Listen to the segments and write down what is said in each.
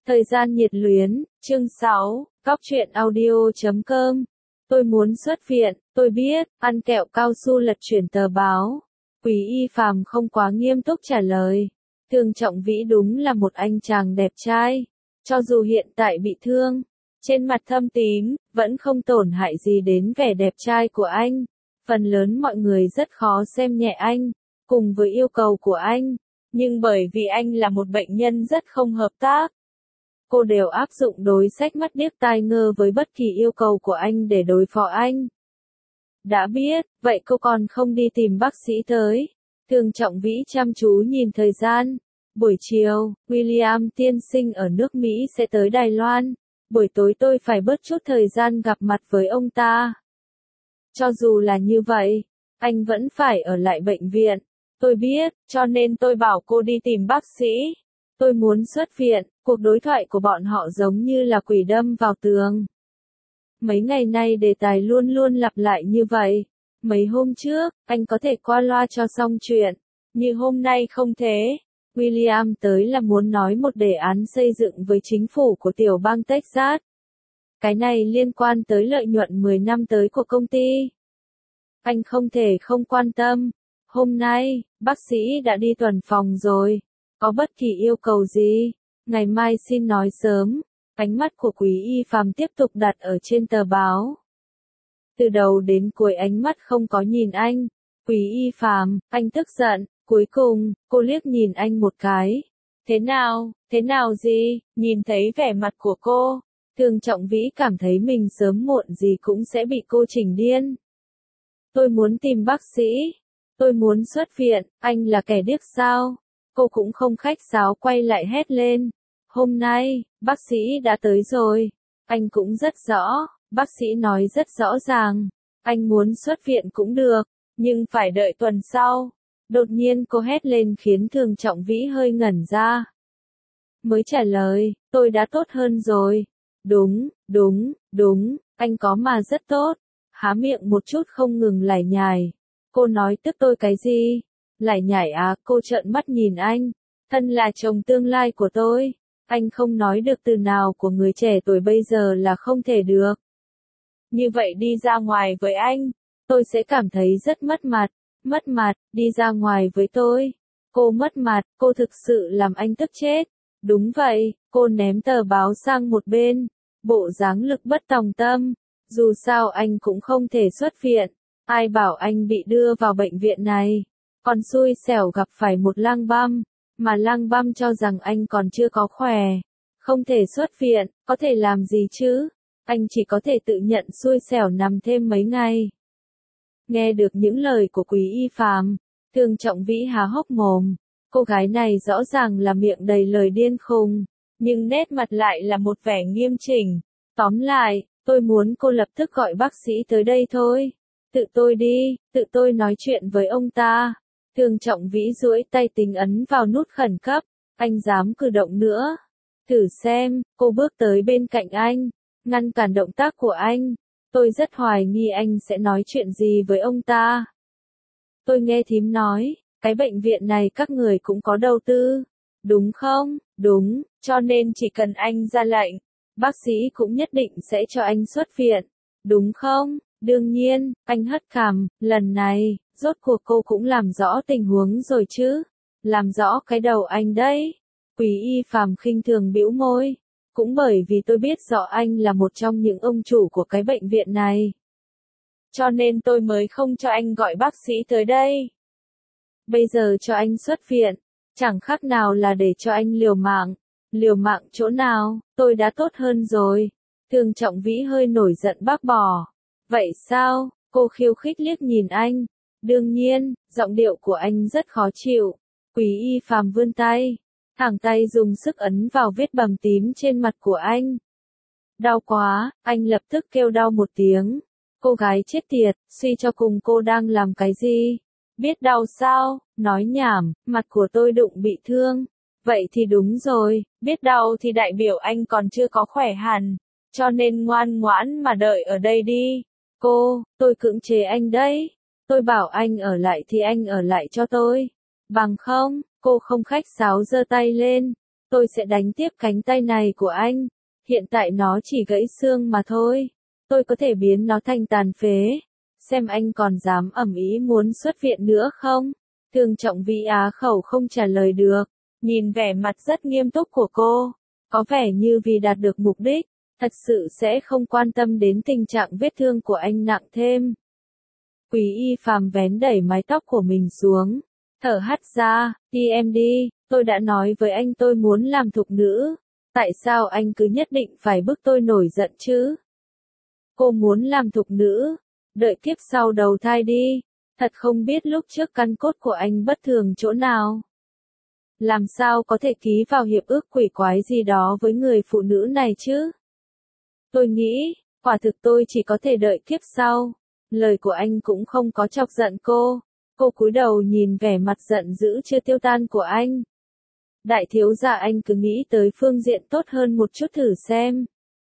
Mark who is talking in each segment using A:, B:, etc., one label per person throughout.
A: Thời gian nhiệt luyến, chương 6, góc truyện audio.com. Tôi muốn xuất viện, tôi biết, ăn kẹo cao su lật chuyển tờ báo. Quý Y Phàm không quá nghiêm túc trả lời. Thường Trọng Vĩ đúng là một anh chàng đẹp trai. Cho dù hiện tại bị thương, trên mặt thâm tím, vẫn không tổn hại gì đến vẻ đẹp trai của anh. Phần lớn mọi người rất khó xem nhẹ anh, cùng với yêu cầu của anh. Nhưng bởi vì anh là một bệnh nhân rất không hợp tác, cô đều áp dụng đối sách mắt điếc tai ngơ với bất kỳ yêu cầu của anh để đối phó anh. Đã biết, vậy cô còn không đi tìm bác sĩ tới. Thường Trọng Vĩ chăm chú nhìn thời gian. Buổi chiều, William tiên sinh ở nước Mỹ sẽ tới Đài Loan. Buổi tối tôi phải bớt chút thời gian gặp mặt với ông ta. Cho dù là như vậy, anh vẫn phải ở lại bệnh viện. Tôi biết, cho nên tôi bảo cô đi tìm bác sĩ. Tôi muốn xuất viện. Cuộc đối thoại của bọn họ giống như là quỷ đâm vào tường. Mấy ngày nay đề tài luôn luôn lặp lại như vậy. Mấy hôm trước, anh có thể qua loa cho xong chuyện. Như hôm nay không thế. William tới là muốn nói một đề án xây dựng với chính phủ của tiểu bang Texas. Cái này liên quan tới lợi nhuận 10 năm tới của công ty. Anh không thể không quan tâm. Hôm nay, bác sĩ đã đi tuần phòng rồi. Có bất kỳ yêu cầu gì? Ngày mai xin nói sớm. Ánh mắt của Quý Y Phàm tiếp tục đặt ở trên tờ báo. Từ đầu đến cuối ánh mắt không có nhìn anh. Quý Y Phàm, anh tức giận. Cuối cùng, cô liếc nhìn anh một cái. Thế nào gì? Nhìn thấy vẻ mặt của cô, Thường Trọng Vĩ cảm thấy mình sớm muộn gì cũng sẽ bị cô chỉnh điên. Tôi muốn tìm bác sĩ. Tôi muốn xuất viện. Anh là kẻ điếc sao? Cô cũng không khách sáo quay lại hét lên. Hôm nay, bác sĩ đã tới rồi. Anh cũng rất rõ, bác sĩ nói rất rõ ràng. Anh muốn xuất viện cũng được, nhưng phải đợi tuần sau. Đột nhiên cô hét lên khiến Thường Trọng Vĩ hơi ngẩn ra. Mới trả lời, tôi đã tốt hơn rồi. Đúng, anh có mà rất tốt. Há miệng một chút không ngừng lải nhải. Cô nói tức tôi cái gì? Lải nhải à? Cô trợn mắt nhìn anh. Thân là chồng tương lai của tôi. Anh không nói được từ nào của người trẻ tuổi bây giờ là không thể được. Như vậy đi ra ngoài với anh, tôi sẽ cảm thấy rất mất mặt. Mất mặt, đi ra ngoài với tôi. Cô mất mặt, cô thực sự làm anh tức chết. Đúng vậy, cô ném tờ báo sang một bên. Bộ dáng lực bất tòng tâm. Dù sao anh cũng không thể xuất viện. Ai bảo anh bị đưa vào bệnh viện này. Còn xui xẻo gặp phải một lang băm. Mà lang băm cho rằng anh còn chưa có khỏe. Không thể xuất viện, có thể làm gì chứ? Anh chỉ có thể tự nhận xui xẻo nằm thêm mấy ngày. Nghe được những lời của Quý Y Phàm, Thường Trọng Vĩ há hốc mồm. Cô gái này rõ ràng là miệng đầy lời điên khùng, nhưng nét mặt lại là một vẻ nghiêm chỉnh. Tóm lại, tôi muốn cô lập tức gọi bác sĩ tới đây thôi. Tự tôi đi, tự tôi nói chuyện với ông ta. Thường Trọng Vĩ duỗi tay tính ấn vào nút khẩn cấp. Anh dám cử động nữa. Thử xem, cô bước tới bên cạnh anh, ngăn cản động tác của anh. Tôi rất hoài nghi anh sẽ nói chuyện gì với ông ta. Tôi nghe thím nói, cái bệnh viện này các người cũng có đầu tư. Đúng không? Đúng, cho nên chỉ cần anh ra lệnh, bác sĩ cũng nhất định sẽ cho anh xuất viện. Đúng không? Đương nhiên, anh hất cằm, lần này, rốt cuộc cô cũng làm rõ tình huống rồi chứ. Làm rõ cái đầu anh đấy. Quý Y Phàm khinh thường bĩu môi. Cũng bởi vì tôi biết rõ anh là một trong những ông chủ của cái bệnh viện này. Cho nên tôi mới không cho anh gọi bác sĩ tới đây. Bây giờ cho anh xuất viện, chẳng khác nào là để cho anh liều mạng. Liều mạng chỗ nào, tôi đã tốt hơn rồi. Thường Trọng Vĩ hơi nổi giận bác bỏ. Vậy sao? Cô khiêu khích liếc nhìn anh. Đương nhiên, giọng điệu của anh rất khó chịu. Quý Y Phàm vươn tay. Thẳng tay dùng sức ấn vào vết bầm tím trên mặt của anh. Đau quá, anh lập tức kêu đau một tiếng. Cô gái chết tiệt, suy cho cùng cô đang làm cái gì? Biết đau sao? Nói nhảm, mặt của tôi đụng bị thương. Vậy thì đúng rồi, biết đau thì đại biểu anh còn chưa có khỏe hẳn. Cho nên ngoan ngoãn mà đợi ở đây đi. Tôi cưỡng chế anh đấy. Tôi bảo anh ở lại thì anh ở lại cho tôi. Bằng không, cô không khách sáo giơ tay lên. tôi sẽ đánh tiếp cánh tay này của anh. Hiện tại nó chỉ gãy xương mà thôi. Tôi có thể biến nó thành tàn phế. Xem anh còn dám ầm ĩ muốn xuất viện nữa không? Thương Trọng Vĩ á khẩu không trả lời được. Nhìn vẻ mặt rất nghiêm túc của cô. Có vẻ như vì đạt được mục đích, thật sự sẽ không quan tâm đến tình trạng vết thương của anh nặng thêm. Quý Y Phàm vén đẩy mái tóc của mình xuống. Thở hắt ra, đi em đi, tôi đã nói với anh tôi muốn làm thục nữ. Tại sao anh cứ nhất định phải bức tôi nổi giận chứ? Cô muốn làm thục nữ, đợi kiếp sau đầu thai đi. Thật không biết lúc trước căn cốt của anh bất thường chỗ nào. Làm sao có thể ký vào hiệp ước quỷ quái gì đó với người phụ nữ này chứ? Tôi nghĩ, quả thực tôi chỉ có thể đợi kiếp sau. Lời của anh cũng không có chọc giận cô. Cô cúi đầu nhìn vẻ mặt giận dữ chưa tiêu tan của anh. Đại thiếu gia, anh cứ nghĩ tới phương diện tốt hơn một chút thử xem.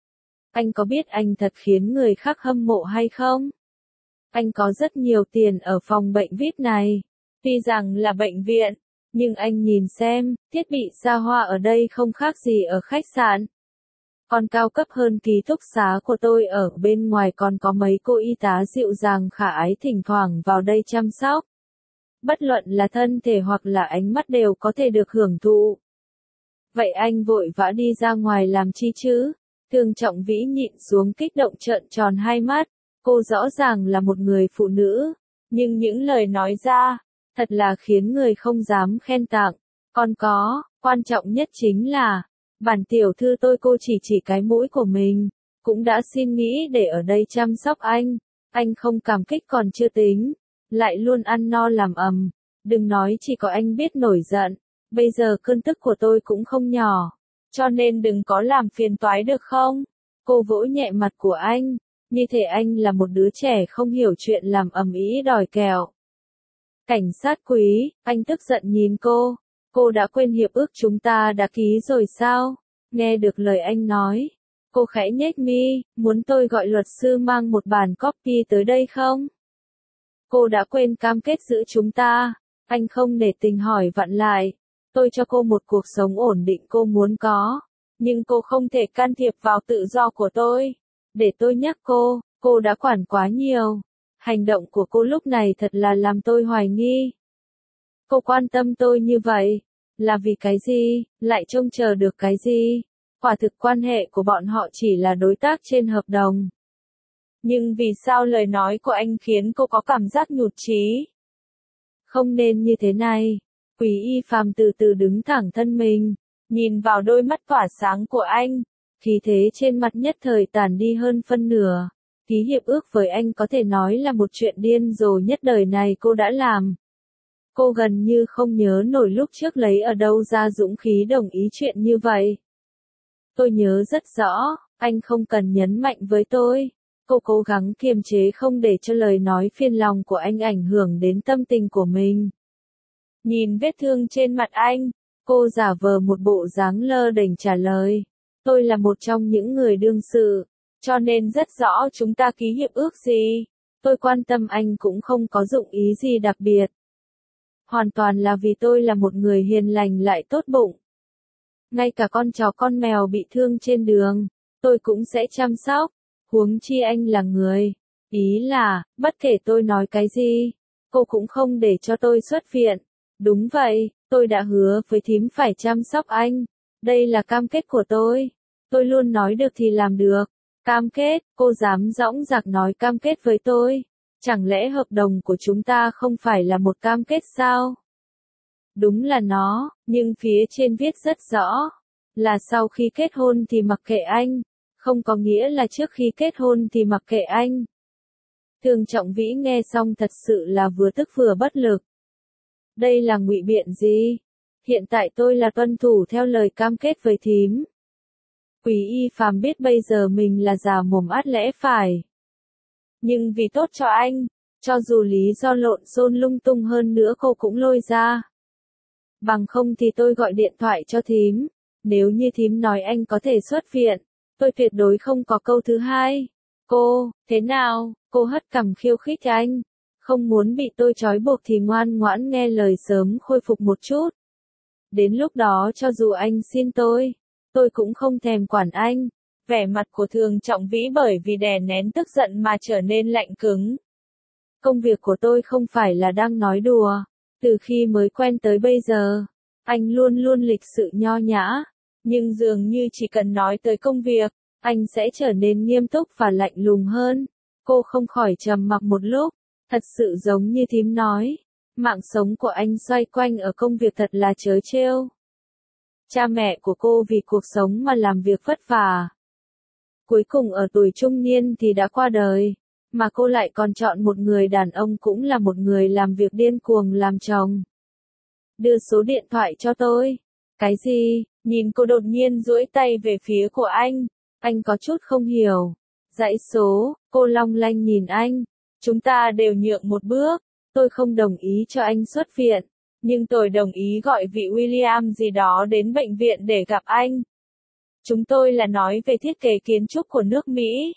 A: Anh có biết anh thật khiến người khác hâm mộ hay không? Anh có rất nhiều tiền ở phòng bệnh VIP này. Tuy rằng là bệnh viện, nhưng anh nhìn xem, thiết bị xa hoa ở đây không khác gì ở khách sạn. Còn cao cấp hơn ký túc xá của tôi ở bên ngoài còn có mấy cô y tá dịu dàng khả ái thỉnh thoảng vào đây chăm sóc. Bất luận là thân thể hoặc là ánh mắt đều có thể được hưởng thụ. Vậy anh vội vã đi ra ngoài làm chi chứ? Thương Trọng Vĩ nhịn xuống kích động trợn tròn hai mắt. Cô rõ ràng là một người phụ nữ, nhưng những lời nói ra, thật là khiến người không dám khen tặng. Còn có, quan trọng nhất chính là, bản tiểu thư tôi cô chỉ cái mũi của mình, cũng đã xin nghĩ để ở đây chăm sóc anh không cảm kích còn chưa tính, lại luôn ăn no làm ầm, đừng nói chỉ có anh biết nổi giận, bây giờ cơn tức của tôi cũng không nhỏ, cho nên đừng có làm phiền toái được không? Cô vỗ nhẹ mặt của anh, như thể anh là một đứa trẻ không hiểu chuyện làm ầm ĩ đòi kẹo. Cảnh sát Quý, anh tức giận nhìn cô đã quên hiệp ước chúng ta đã ký rồi sao? Nghe được lời anh nói, cô khẽ nhếch mi, muốn tôi gọi luật sư mang một bản copy tới đây không? Cô đã quên cam kết giữa chúng ta, anh không nể tình hỏi vặn lại, tôi cho cô một cuộc sống ổn định cô muốn có, nhưng cô không thể can thiệp vào tự do của tôi. Để tôi nhắc cô đã quản quá nhiều. Hành động của cô lúc này thật là làm tôi hoài nghi. Cô quan tâm tôi như vậy, là vì cái gì, lại trông chờ được cái gì? Quả thực quan hệ của bọn họ chỉ là đối tác trên hợp đồng. Nhưng vì sao lời nói của anh khiến cô có cảm giác nhụt chí? Không nên như thế này. Quý Y Phàm từ từ đứng thẳng thân mình, nhìn vào đôi mắt tỏa sáng của anh, khí thế trên mặt nhất thời tản đi hơn phân nửa. Ký hiệp ước với anh có thể nói là một chuyện điên rồ nhất đời này cô đã làm. Cô gần như không nhớ nổi lúc trước lấy ở đâu ra dũng khí đồng ý chuyện như vậy. Tôi nhớ rất rõ, anh không cần nhấn mạnh với tôi. Cô cố gắng kiềm chế không để cho lời nói phiền lòng của anh ảnh hưởng đến tâm tình của mình. Nhìn vết thương trên mặt anh, cô giả vờ một bộ dáng lơ đễnh trả lời. Tôi là một trong những người đương sự, cho nên rất rõ chúng ta ký hiệp ước gì. Tôi quan tâm anh cũng không có dụng ý gì đặc biệt. Hoàn toàn là vì tôi là một người hiền lành lại tốt bụng. Ngay cả con chó con mèo bị thương trên đường, tôi cũng sẽ chăm sóc, huống chi anh là người. Ý là, bất kể tôi nói cái gì, cô cũng không để cho tôi xuất viện. Đúng vậy, tôi đã hứa với thím phải chăm sóc anh. Đây là cam kết của tôi. Tôi luôn nói được thì làm được. Cam kết, cô dám dõng dạc nói cam kết với tôi. Chẳng lẽ hợp đồng của chúng ta không phải là một cam kết sao? Đúng là nó, nhưng phía trên viết rất rõ. Là sau khi kết hôn thì mặc kệ anh. Không có nghĩa là trước khi kết hôn thì mặc kệ anh. Thương Trọng Vĩ nghe xong thật sự là vừa tức vừa bất lực. Đây là ngụy biện gì? Hiện tại tôi là tuân thủ theo lời cam kết với thím. Quý Y Phàm biết bây giờ mình là già mồm át lẽ phải. Nhưng vì tốt cho anh, cho dù lý do lộn xộn lung tung hơn nữa cô cũng lôi ra. Bằng không thì tôi gọi điện thoại cho thím. Nếu như thím nói anh có thể xuất viện, tôi tuyệt đối không có câu thứ hai. Cô, thế nào? Cô hất cằm khiêu khích anh. Không muốn bị tôi trói buộc thì ngoan ngoãn nghe lời sớm khôi phục một chút. Đến lúc đó cho dù anh xin tôi cũng không thèm quản anh. Vẻ mặt của Thường Trọng Vĩ bởi vì đè nén tức giận mà trở nên lạnh cứng. Công việc của tôi không phải là đang nói đùa. Từ khi mới quen tới bây giờ, anh luôn luôn lịch sự nho nhã. Nhưng dường như chỉ cần nói tới công việc, anh sẽ trở nên nghiêm túc và lạnh lùng hơn. Cô không khỏi trầm mặc một lúc. Thật sự giống như thím nói. Mạng sống của anh xoay quanh ở công việc thật là trớ trêu. Cha mẹ của cô vì cuộc sống mà làm việc vất vả. Cuối cùng ở tuổi trung niên thì đã qua đời. Mà cô lại còn chọn một người đàn ông cũng là một người làm việc điên cuồng làm chồng. Đưa số điện thoại cho tôi. Cái gì? Nhìn cô đột nhiên duỗi tay về phía của anh có chút không hiểu. Dãy số, cô long lanh nhìn anh. Chúng ta đều nhượng một bước. Tôi không đồng ý cho anh xuất viện. Nhưng tôi đồng ý gọi vị William gì đó đến bệnh viện để gặp anh. Chúng tôi là nói về thiết kế kiến trúc của nước Mỹ.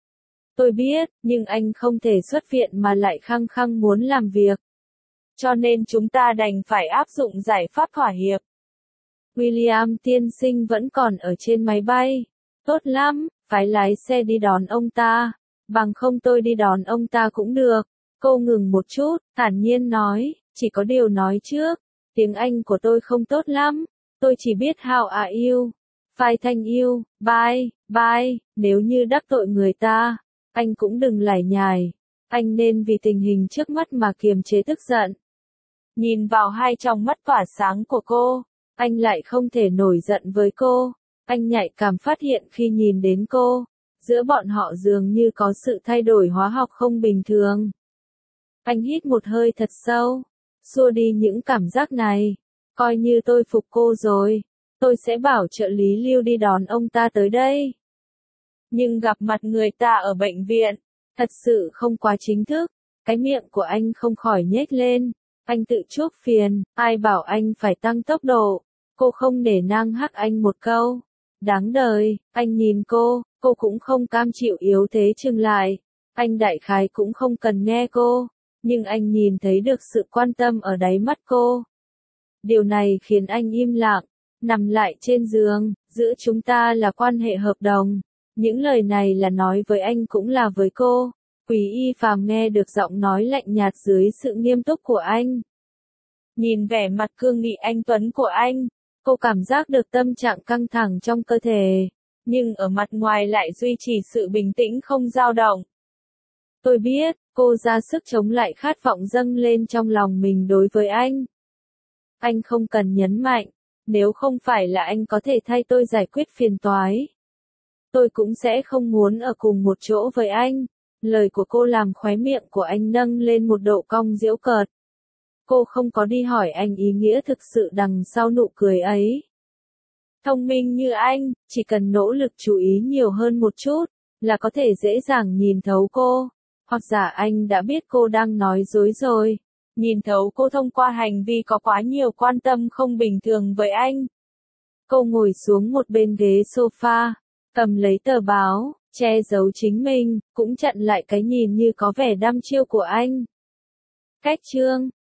A: Tôi biết, nhưng anh không thể xuất viện mà lại khăng khăng muốn làm việc. Cho nên chúng ta đành phải áp dụng giải pháp thỏa hiệp. William tiên sinh vẫn còn ở trên máy bay. Tốt lắm, phải lái xe đi đón ông ta. Bằng không tôi đi đón ông ta cũng được. Cô ngừng một chút, thản nhiên nói, chỉ có điều nói trước. Tiếng Anh của tôi không tốt lắm. Tôi chỉ biết how are you. Fine thank you, bye, bye. Nếu như đắc tội người ta, anh cũng đừng lải nhải. Anh nên vì tình hình trước mắt mà kiềm chế tức giận. Nhìn vào hai tròng mắt tỏa sáng của cô, anh lại không thể nổi giận với cô. Anh nhạy cảm phát hiện khi nhìn đến cô, giữa bọn họ dường như có sự thay đổi hóa học không bình thường. Anh hít một hơi thật sâu, xua đi những cảm giác này. Coi như tôi phục cô rồi, tôi sẽ bảo trợ lý Lưu đi đón ông ta tới đây. Nhưng gặp mặt người ta ở bệnh viện, thật sự không quá chính thức. Cái miệng của anh không khỏi nhếch lên. Anh tự chuốc phiền, ai bảo anh phải tăng tốc độ. Cô không nể nang hắc anh một câu. Đáng đời, anh nhìn cô cũng không cam chịu yếu thế chừng lại. Anh đại khái cũng không cần nghe cô, nhưng anh nhìn thấy được sự quan tâm ở đáy mắt cô. Điều này khiến anh im lặng, nằm lại trên giường, giữa chúng ta là quan hệ hợp đồng. Những lời này là nói với anh cũng là với cô. Quý Y Phàm nghe được giọng nói lạnh nhạt dưới sự nghiêm túc của anh. Nhìn vẻ mặt cương nghị anh tuấn của anh, cô cảm giác được tâm trạng căng thẳng trong cơ thể, nhưng ở mặt ngoài lại duy trì sự bình tĩnh không dao động. Tôi biết, cô ra sức chống lại khát vọng dâng lên trong lòng mình đối với anh. Anh không cần nhấn mạnh, nếu không phải là anh có thể thay tôi giải quyết phiền toái, tôi cũng sẽ không muốn ở cùng một chỗ với anh. Lời của cô làm khóe miệng của anh nâng lên một độ cong giễu cợt. Cô không có đi hỏi anh ý nghĩa thực sự đằng sau nụ cười ấy. Thông minh như anh, chỉ cần nỗ lực chú ý nhiều hơn một chút, là có thể dễ dàng nhìn thấu cô. Hoặc giả anh đã biết cô đang nói dối rồi. Nhìn thấu cô thông qua hành vi có quá nhiều quan tâm không bình thường với anh. Cô ngồi xuống một bên ghế sofa, cầm lấy tờ báo, che giấu chính mình, cũng chặn lại cái nhìn như có vẻ đăm chiêu của anh. Cách chương